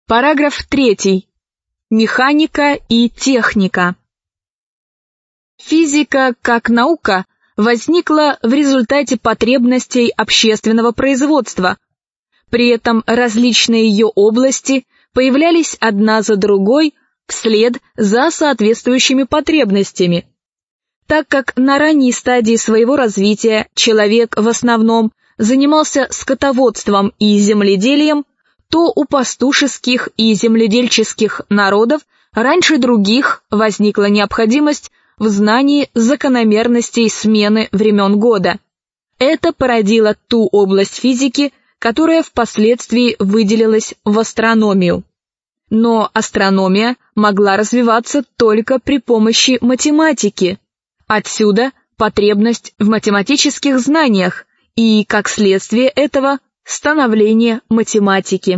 Параграф 3. Механика и техника. Физика как наука возникла в результате потребностей общественного производства. При этом различные ее области появлялись одна за другой вслед за соответствующими потребностями. Так как на ранней стадии своего развития человек в основном занимался скотоводством и земледелием, то у пастушеских и земледельческих народов раньше других возникла необходимость в знании закономерностей смены времен года. Это породило ту область физики, которая впоследствии выделилась в астрономию. Но астрономия могла развиваться только при помощи математики. Отсюда потребность в математических знаниях и, как следствие этого, становление математики.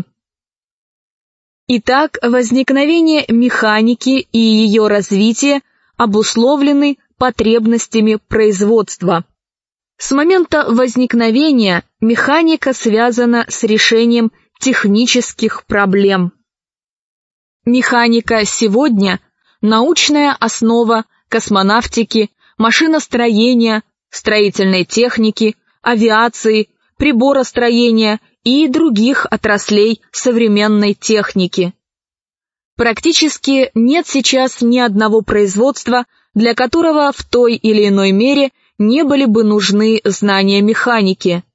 Итак, возникновение механики и ее развитие обусловлены потребностями производства. С момента возникновения механика связана с решением технических проблем. Механика сегодня – научная основа космонавтики, машиностроения, строительной техники, авиации, приборостроения и других отраслей современной техники. Практически нет сейчас ни одного производства, для которого в той или иной мере не были бы нужны знания механики.